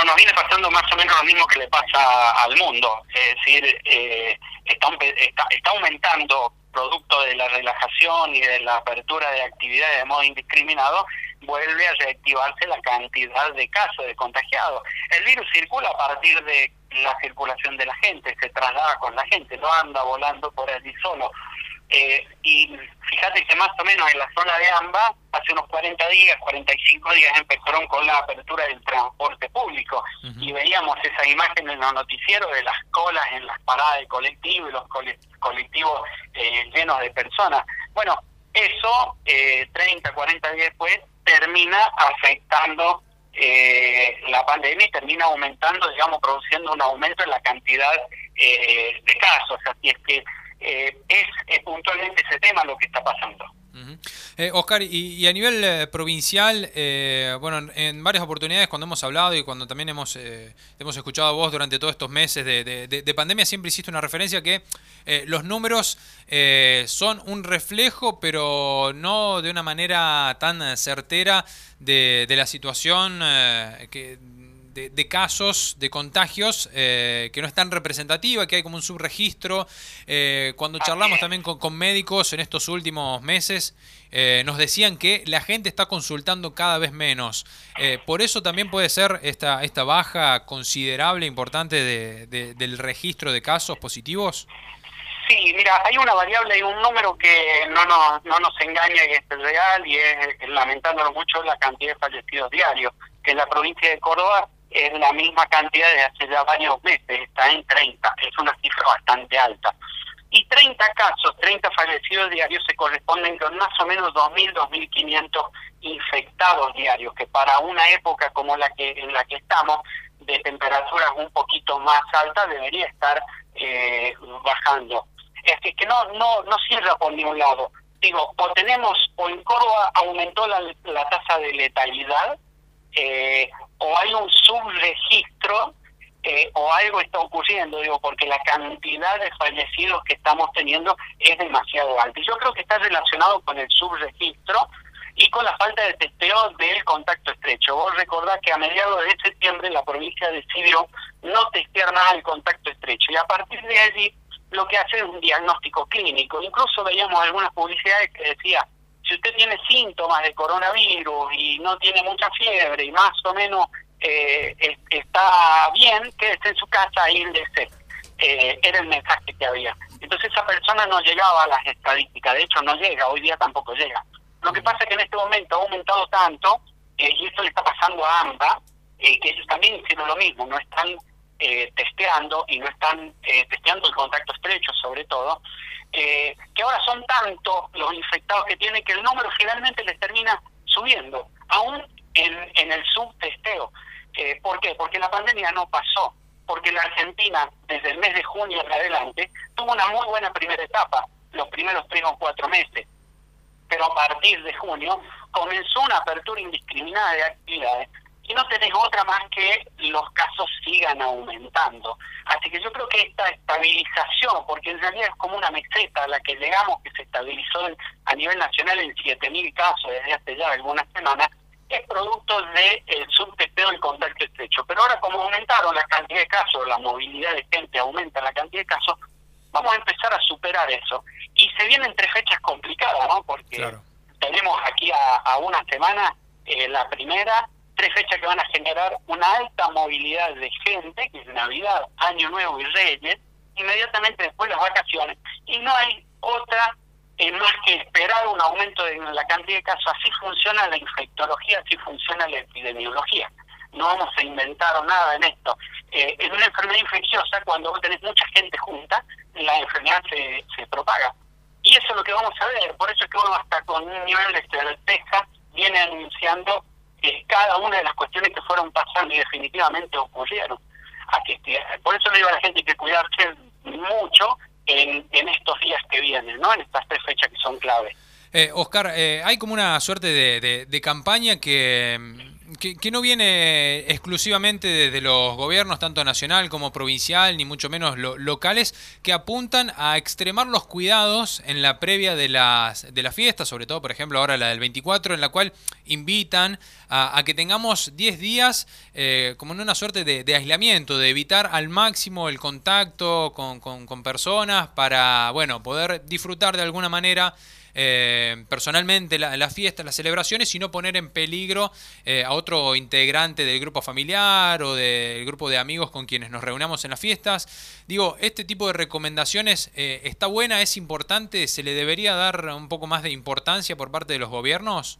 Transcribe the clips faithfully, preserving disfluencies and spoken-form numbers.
Bueno, nos viene pasando más o menos lo mismo que le pasa al mundo, es decir, eh, está, está, está aumentando producto de la relajación y de la apertura de actividades de modo indiscriminado, vuelve a reactivarse la cantidad de casos de contagiados. El virus circula a partir de la circulación de la gente, se traslada con la gente, no anda volando por allí solo. Eh, y fíjate que más o menos en la zona de AMBA, hace unos cuarenta días, cuarenta y cinco días empezaron con la apertura del transporte público. Uh-huh. Y veíamos esa imagen en los noticieros de las colas en las paradas de colectivos y los colectivos eh, llenos de personas. Bueno, eso eh, treinta, cuarenta días después termina afectando eh, la pandemia y termina aumentando, digamos, produciendo un aumento en la cantidad eh, de casos. Así es que Eh, es, es puntualmente ese tema lo que está pasando. Uh-huh. eh, Oscar, y, y a nivel eh, provincial, eh, bueno, en, en varias oportunidades cuando hemos hablado y cuando también hemos eh, hemos escuchado a vos durante todos estos meses de, de, de, de pandemia, siempre hiciste una referencia que eh, los números eh, son un reflejo, pero no de una manera tan certera de, de la situación eh, que... De, de casos, de contagios, eh, que no es tan representativa, que hay como un subregistro. Eh, cuando charlamos también con, con médicos en estos últimos meses, eh, nos decían que la gente está consultando cada vez menos. Eh, por eso también puede ser esta, esta baja considerable, importante de, de, del registro de casos positivos. Sí, mira, hay una variable, hay un número que no nos, no nos engaña y es real, y es, lamentándolo mucho, la cantidad de fallecidos diarios, que en la provincia de Córdoba es la misma cantidad desde hace ya varios meses, está en treinta, es una cifra bastante alta. Y treinta casos, treinta fallecidos diarios se corresponden con más o menos dos mil, dos mil quinientos infectados diarios, que para una época como la que en la que estamos, de temperaturas un poquito más altas, debería estar eh, bajando. Es que, que no, no, no cierra por ningún lado. Digo, o tenemos, o en Córdoba aumentó la, la tasa de letalidad, eh, o hay un subregistro, eh, o algo está ocurriendo, digo, porque la cantidad de fallecidos que estamos teniendo es demasiado alta. Y yo creo que está relacionado con el subregistro y con la falta de testeo del contacto estrecho. Vos recordás que a mediados de septiembre la provincia decidió no testear nada el contacto estrecho, y a partir de allí lo que hace es un diagnóstico clínico. Incluso veíamos algunas publicidades que decía, si usted tiene síntomas de coronavirus y no tiene mucha fiebre y más o menos eh, está bien, quédese en su casa y índese. Eh, era el mensaje que había. Entonces esa persona no llegaba a las estadísticas, de hecho no llega, hoy día tampoco llega. Lo que pasa es que en este momento ha aumentado tanto, eh, y esto le está pasando a AMBA, eh, que ellos también hicieron lo mismo, no están eh, testeando y no están eh, testeando el contacto estrecho sobre todo, eh, que ahora son tantos los infectados que tienen que el número finalmente les termina subiendo, aún en, en el subtesteo. Eh, ¿Por qué? Porque la pandemia no pasó, porque la Argentina desde el mes de junio en adelante tuvo una muy buena primera etapa, los primeros tres o cuatro meses, pero a partir de junio comenzó una apertura indiscriminada de actividades y no tenés otra más que los casos sigan aumentando. Así que yo creo que esta estabilización, porque en realidad es como una meseta a la que llegamos, que se estabilizó en, a nivel nacional en siete mil casos desde hace ya algunas semanas, es producto del subtesteo del contacto estrecho. Pero ahora, como aumentaron la cantidad de casos, la movilidad de gente aumenta la cantidad de casos, vamos a empezar a superar eso. Y se vienen tres fechas complicadas, ¿no? Porque claro, tenemos aquí a, a una semana eh, la primera, tres fechas que van a generar una alta movilidad de gente, que es Navidad, Año Nuevo y Reyes, inmediatamente después las vacaciones. Y no hay otra eh, más que esperar un aumento de la cantidad de casos. Así funciona la infectología, así funciona la epidemiología. No vamos a inventar nada en esto. Eh, en una enfermedad infecciosa, cuando vos tenés mucha gente junta, la enfermedad se, se propaga. Y eso es lo que vamos a ver. Por eso es que uno hasta con un nivel de certeza viene anunciando eh, cada una de las cuestiones que fueron pasando y definitivamente ocurrieron. Aquí, por eso le digo a la gente que hay que cuidarse mucho en, en estos días que vienen, ¿no? En estas tres fechas que son clave. Eh, Oscar, eh, hay como una suerte de, de, de campaña que... que, que no viene exclusivamente desde los gobiernos, tanto nacional como provincial, ni mucho menos lo, locales, que apuntan a extremar los cuidados en la previa de las, de las fiestas, sobre todo, por ejemplo, ahora la del veinticuatro, en la cual invitan a, a que tengamos diez días eh, como en una suerte de, de aislamiento, de evitar al máximo el contacto con, con, con personas para, bueno, poder disfrutar de alguna manera Eh, personalmente la, la fiesta, las celebraciones, y no poner en peligro eh, a otro integrante del grupo familiar o del grupo de amigos con quienes nos reunamos en las fiestas. Digo, este tipo de recomendaciones eh, está buena, es importante, ¿se le debería dar un poco más de importancia por parte de los gobiernos?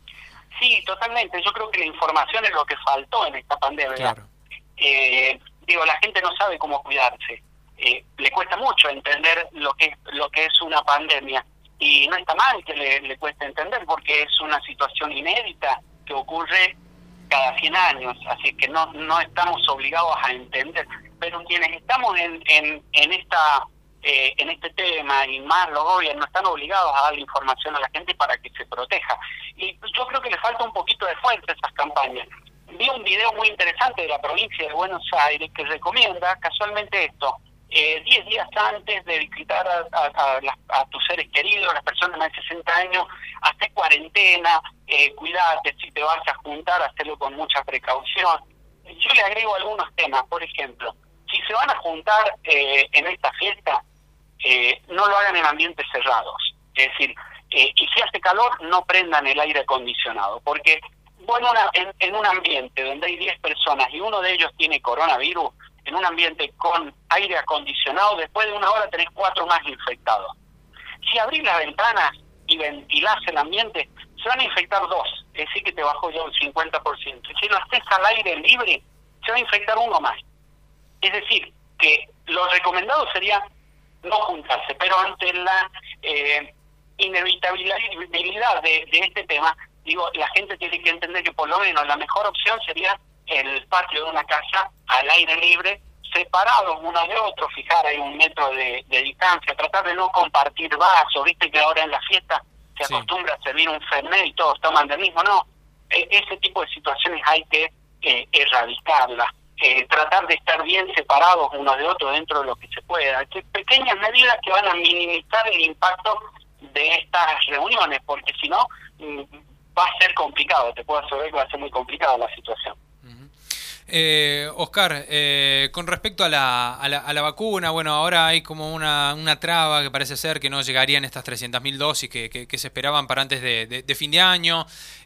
Sí, totalmente. Yo creo que la información es lo que faltó en esta pandemia. Claro. Eh, digo, la gente no sabe cómo cuidarse. Eh, le cuesta mucho entender lo que, lo que es una pandemia. Y no está mal que le, le cueste entender, porque es una situación inédita que ocurre cada cien años, así que no no estamos obligados a entender. Pero quienes estamos en en, en esta eh, en este tema, y más los gobiernos, están obligados a darle información a la gente para que se proteja. Y yo creo que le falta un poquito de fuerza a esas campañas. Vi un video muy interesante de la provincia de Buenos Aires que recomienda casualmente esto. Eh, diez días antes de visitar a, a, a, las, a tus seres queridos, las personas de más de sesenta años, hazte cuarentena, eh, cuidate, si te vas a juntar, hazlo con mucha precaución. Yo le agrego algunos temas, por ejemplo, si se van a juntar eh, en esta fiesta, eh, no lo hagan en ambientes cerrados, es decir, eh, y si hace calor, no prendan el aire acondicionado, porque bueno, una, en, en un ambiente donde hay diez personas y uno de ellos tiene coronavirus, en un ambiente con aire acondicionado, después de una hora tenés cuatro más infectados. Si abrís las ventanas y ventilás el ambiente, se van a infectar dos, es decir que te bajó ya un cincuenta por ciento. Y si lo haces al aire libre, se va a infectar uno más. Es decir, que lo recomendado sería no juntarse, pero ante la eh, inevitabilidad de, de este tema, digo, la gente tiene que entender que por lo menos la mejor opción sería el patio de una casa al aire libre, separados uno de otro, fijar ahí un metro de, de distancia, tratar de no compartir vasos. Viste que ahora en la fiesta se sí. acostumbra a servir un fernet y todos toman del mismo. No, e- ese tipo de situaciones hay que eh, erradicarlas, eh, tratar de estar bien separados uno de otro dentro de lo que se pueda. Que pequeñas medidas que van a minimizar el impacto de estas reuniones, porque si no va a ser complicado, te puedo asegurar que va a ser muy complicada la situación. Eh, Oscar, eh, con respecto a la, a, la, a la vacuna, bueno, ahora hay como una, una traba que parece ser que no llegarían estas trescientas mil dosis que, que, que se esperaban para antes de, de, de fin de año.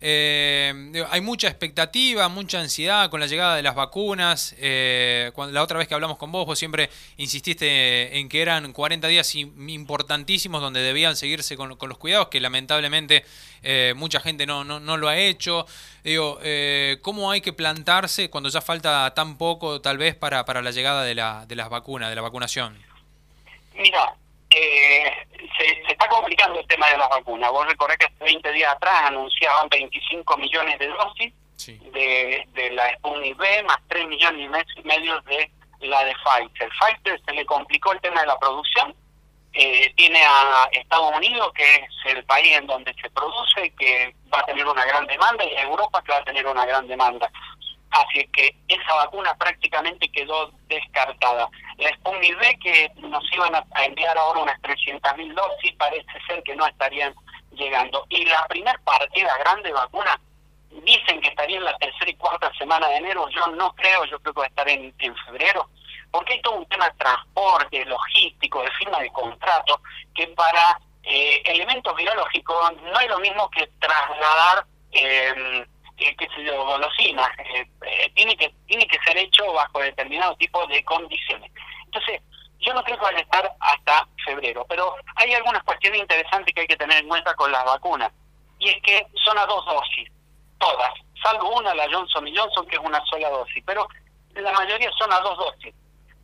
Eh, hay mucha expectativa, mucha ansiedad con la llegada de las vacunas. Eh, cuando, la otra vez que hablamos con vos, vos siempre insististe en que eran cuarenta días importantísimos donde debían seguirse con, con los cuidados, que lamentablemente eh, mucha gente no, no, no lo ha hecho. Digo, eh, ¿cómo hay que plantarse cuando ya falta tan poco, tal vez, para, para la llegada de, la, de las vacunas, de la vacunación? Mira, eh, se, se está complicando el tema de las vacunas. Vos recordés que hace veinte días atrás anunciaban veinticinco millones de dosis sí. de, de la Sputnik V, más tres millones y medio de la de Pfizer. Pfizer se le complicó el tema de la producción. Eh, tiene a Estados Unidos, que es el país en donde se produce, que va a tener una gran demanda, y a Europa, que va a tener una gran demanda. Así que esa vacuna prácticamente quedó descartada. La Sputnik V, que nos iban a enviar ahora unas trescientas mil dosis, parece ser que no estarían llegando. Y la primera partida grande de vacuna, dicen que estaría en la tercera y cuarta semana de enero. Yo no creo, yo creo que va a estar en, en febrero, porque hay todo un tema de transporte, logístico, de firma de contrato, que para eh, elementos biológicos no es lo mismo que trasladar eh, eh, qué sé yo, golosinas. Eh, eh, tiene que tiene que ser hecho bajo determinado tipo de condiciones. Entonces, yo no creo que vaya a estar hasta febrero, pero hay algunas cuestiones interesantes que hay que tener en cuenta con las vacunas, y es que son a dos dosis, todas, salvo una, la Johnson y Johnson, que es una sola dosis, pero la mayoría son a dos dosis.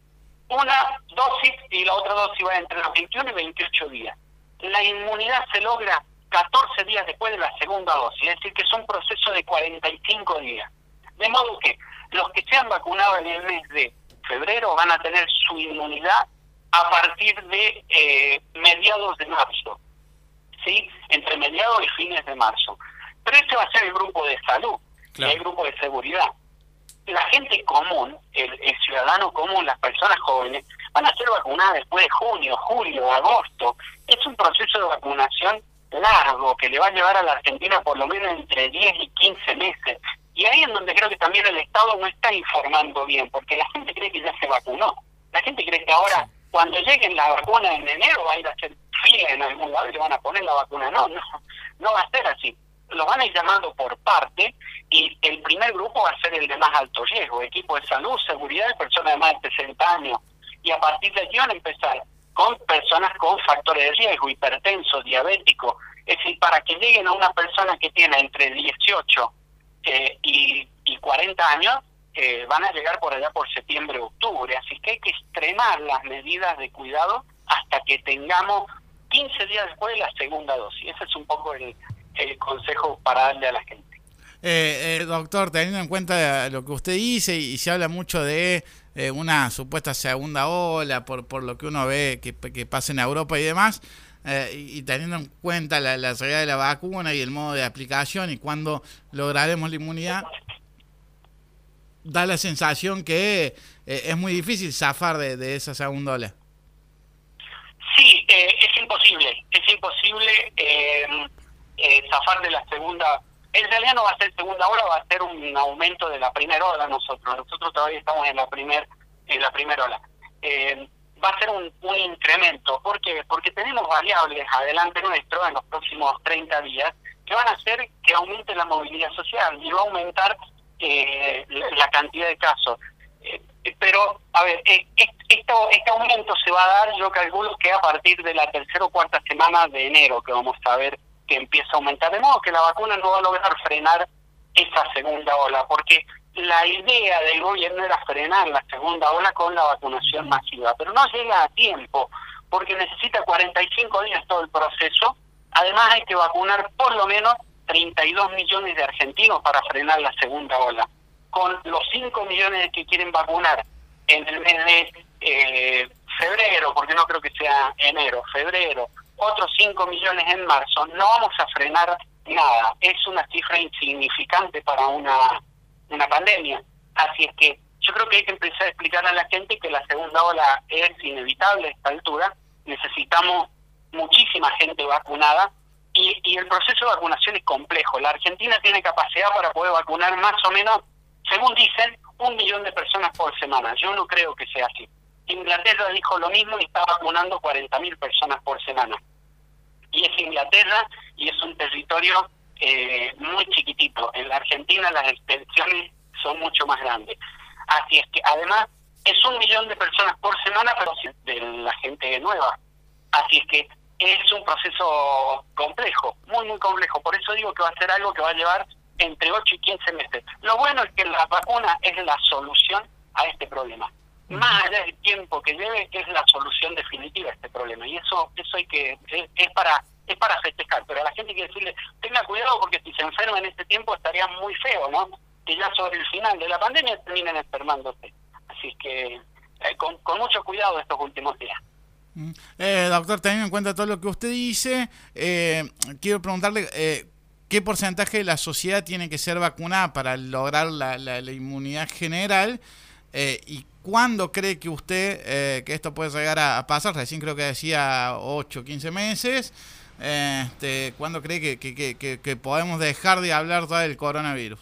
Una dosis y la otra dosis va entre los veintiuno y veintiocho días. La inmunidad se logra catorce días después de la segunda dosis, es decir, que es un proceso de cuarenta y cinco días. De modo que los que se han vacunado en el mes de febrero van a tener su inmunidad a partir de eh, mediados de marzo, ¿sí? Entre mediados y fines de marzo. Pero ese va a ser el grupo de salud. Claro. Y hay grupos de seguridad. La gente común, el, el ciudadano común, las personas jóvenes, van a ser vacunadas después de junio, julio, agosto. Es un proceso de vacunación largo que le va a llevar a la Argentina por lo menos entre diez y quince meses. Y ahí es donde creo que también el Estado no está informando bien, porque la gente cree que ya se vacunó. La gente cree que ahora, sí, cuando lleguen la vacuna en enero, va a ir a hacer fila en algún lado y le van a poner la vacuna. No, no, no va a ser así. Los van a ir llamando por parte, y el primer grupo va a ser el de más alto riesgo, equipo de salud, seguridad y personas de más de sesenta años. Y a partir de allí van a empezar con personas con factores de riesgo, hipertensos, diabéticos. Es decir, para que lleguen a una persona que tiene entre dieciocho eh, y, y cuarenta años, eh, van a llegar por allá por septiembre, octubre. Así que hay que extremar las medidas de cuidado hasta que tengamos quince días después de la segunda dosis. Ese es un poco el, el consejo para darle a la gente. Eh, eh, doctor, teniendo en cuenta lo que usted dice, y, y se habla mucho de eh, una supuesta segunda ola por por lo que uno ve que, que pasa en Europa y demás, eh, y, y teniendo en cuenta la, la realidad de la vacuna y el modo de aplicación y cuándo lograremos la inmunidad, da la sensación que eh, es muy difícil zafar de, de esa segunda ola. Sí, eh, es imposible, es imposible eh, eh, zafar de la segunda. En realidad no va a ser segunda ola, va a ser un aumento de la primera ola. Nosotros nosotros todavía estamos en la primer en la primera ola. Eh, va a ser un, un incremento. ¿Por qué? Porque tenemos variables adelante nuestro en los próximos treinta días que van a hacer que aumente la movilidad social y va a aumentar eh, la, la cantidad de casos. Eh, pero, a ver, eh, esto, este aumento se va a dar, yo calculo que a partir de la tercera o cuarta semana de enero, que vamos a ver que empieza a aumentar, de modo que la vacuna no va a lograr frenar esa segunda ola, porque la idea del gobierno era frenar la segunda ola con la vacunación masiva, pero no llega a tiempo, porque necesita cuarenta y cinco días todo el proceso. Además hay que vacunar por lo menos treinta y dos millones de argentinos para frenar la segunda ola. Con los cinco millones que quieren vacunar en el mes de eh, febrero, porque no creo que sea enero, febrero, otros cinco millones en marzo, no vamos a frenar nada. Es una cifra insignificante para una, una pandemia. Así es que yo creo que hay que empezar a explicarle a la gente que la segunda ola es inevitable a esta altura. Necesitamos muchísima gente vacunada y, y el proceso de vacunación es complejo. La Argentina tiene capacidad para poder vacunar más o menos, según dicen, un millón de personas por semana. Yo no creo que sea así. Inglaterra dijo lo mismo y está vacunando cuarenta mil personas por semana. Y es Inglaterra y es un territorio eh, muy chiquitito. En la Argentina las extensiones son mucho más grandes. Así es que además es un millón de personas por semana, pero de la gente nueva. Así es que es un proceso complejo, muy, muy complejo. Por eso digo que va a ser algo que va a llevar entre ocho y quince meses. Lo bueno es que la vacuna es la solución a este problema. Más allá del tiempo que lleve, es la solución definitiva a este problema. Y eso eso hay que es, es para es para festejar. Pero a la gente hay que decirle, tenga cuidado porque si se enferma en este tiempo estaría muy feo, ¿no? Que ya sobre el final de la pandemia terminen enfermándose. Así que eh, con, con mucho cuidado estos últimos días. Eh, doctor, teniendo en cuenta todo lo que usted dice, eh, quiero preguntarle eh, ¿qué porcentaje de la sociedad tiene que ser vacunada para lograr la, la, la inmunidad general? Eh, ¿Y cuándo cree que usted eh, que esto puede llegar a, a pasar? Recién creo que decía ocho, quince meses. Eh, este, ¿Cuándo cree que, que, que, que podemos dejar de hablar ya del coronavirus?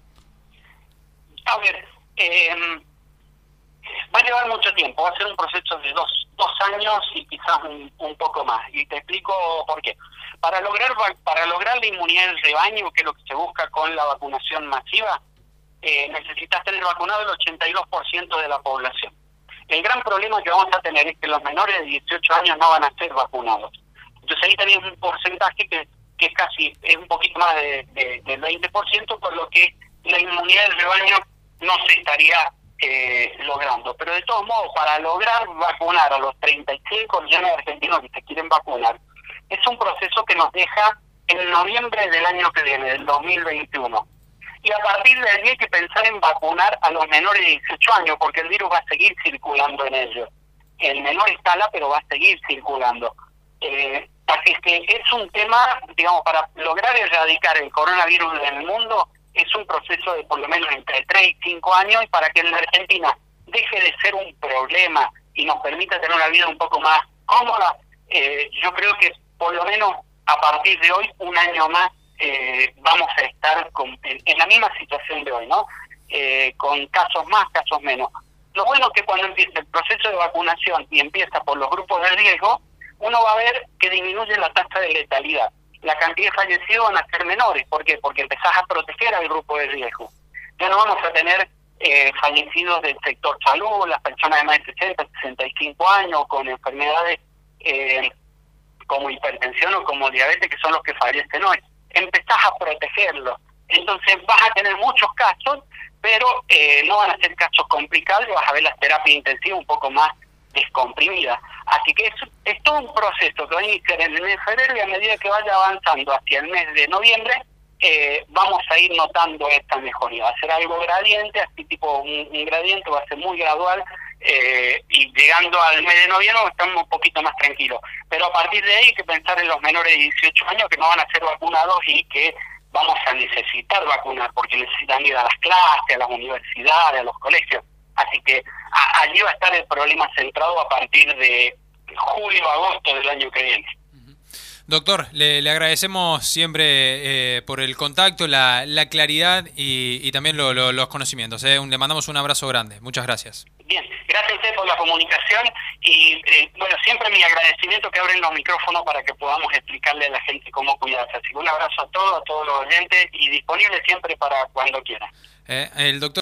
A ver, eh, va a llevar mucho tiempo, va a ser un proceso de dos, dos años y quizás un, un poco más. Y te explico por qué. Para lograr, para lograr la inmunidad del rebaño, que es lo que se busca con la vacunación masiva, Eh, necesitas tener vacunado el ochenta y dos por ciento de la población. El gran problema que vamos a tener es que los menores de dieciocho años no van a ser vacunados. Entonces ahí tenemos un porcentaje que, que es casi, es un poquito más de, de, del veinte por ciento, por lo que la inmunidad del rebaño no se estaría eh, logrando. Pero de todos modos, para lograr vacunar a los treinta y cinco millones de argentinos que se quieren vacunar, es un proceso que nos deja en noviembre del año que viene, del dos mil veintiuno. Y a partir de allí hay que pensar en vacunar a los menores de dieciocho años, porque el virus va a seguir circulando en ellos. En menor escala, pero va a seguir circulando. Eh, así es que es un tema, digamos, para lograr erradicar el coronavirus en el mundo, es un proceso de por lo menos entre tres y cinco años, y para que en la Argentina deje de ser un problema y nos permita tener una vida un poco más cómoda, eh, yo creo que por lo menos a partir de hoy, un año más, eh, vamos a estar con, en, en la misma situación de hoy, ¿no? Eh, con casos más, casos menos. Lo bueno es que cuando empiece el proceso de vacunación y empieza por los grupos de riesgo, uno va a ver que disminuye la tasa de letalidad. La cantidad de fallecidos van a ser menores. ¿Por qué? Porque empezás a proteger al grupo de riesgo. Ya no vamos a tener eh, fallecidos del sector salud, las personas de más de sesenta, sesenta y cinco años con enfermedades eh, como hipertensión o como diabetes, que son los que fallecen hoy. Empezás a protegerlos. Entonces vas a tener muchos casos, pero eh, no van a ser casos complicados, vas a ver las terapias intensivas un poco más descomprimidas. Así que es, es todo un proceso que va a iniciar en el mes de febrero, y a medida que vaya avanzando hacia el mes de noviembre, eh, vamos a ir notando esta mejoría. Va a ser algo gradiente, así tipo un, un gradiente, va a ser muy gradual, eh, y llegando al mes de noviembre estamos un poquito más tranquilos. Pero a partir de ahí hay que pensar en los menores de dieciocho años que no van a ser vacunados y que vamos a necesitar vacunar, porque necesitan ir a las clases, a las universidades, a los colegios. Así que a, allí va a estar el problema centrado a partir de julio, agosto del año que viene. Doctor, le, le agradecemos siempre eh, por el contacto, la, la claridad y, y también lo, lo, los conocimientos. Eh. Le mandamos un abrazo grande. Muchas gracias. Bien, gracias a usted por la comunicación y, eh, bueno, siempre mi agradecimiento que abren los micrófonos para que podamos explicarle a la gente cómo cuidarse. Así que un abrazo a todos, a todos los oyentes, y disponible siempre para cuando quieran. Eh, el doctor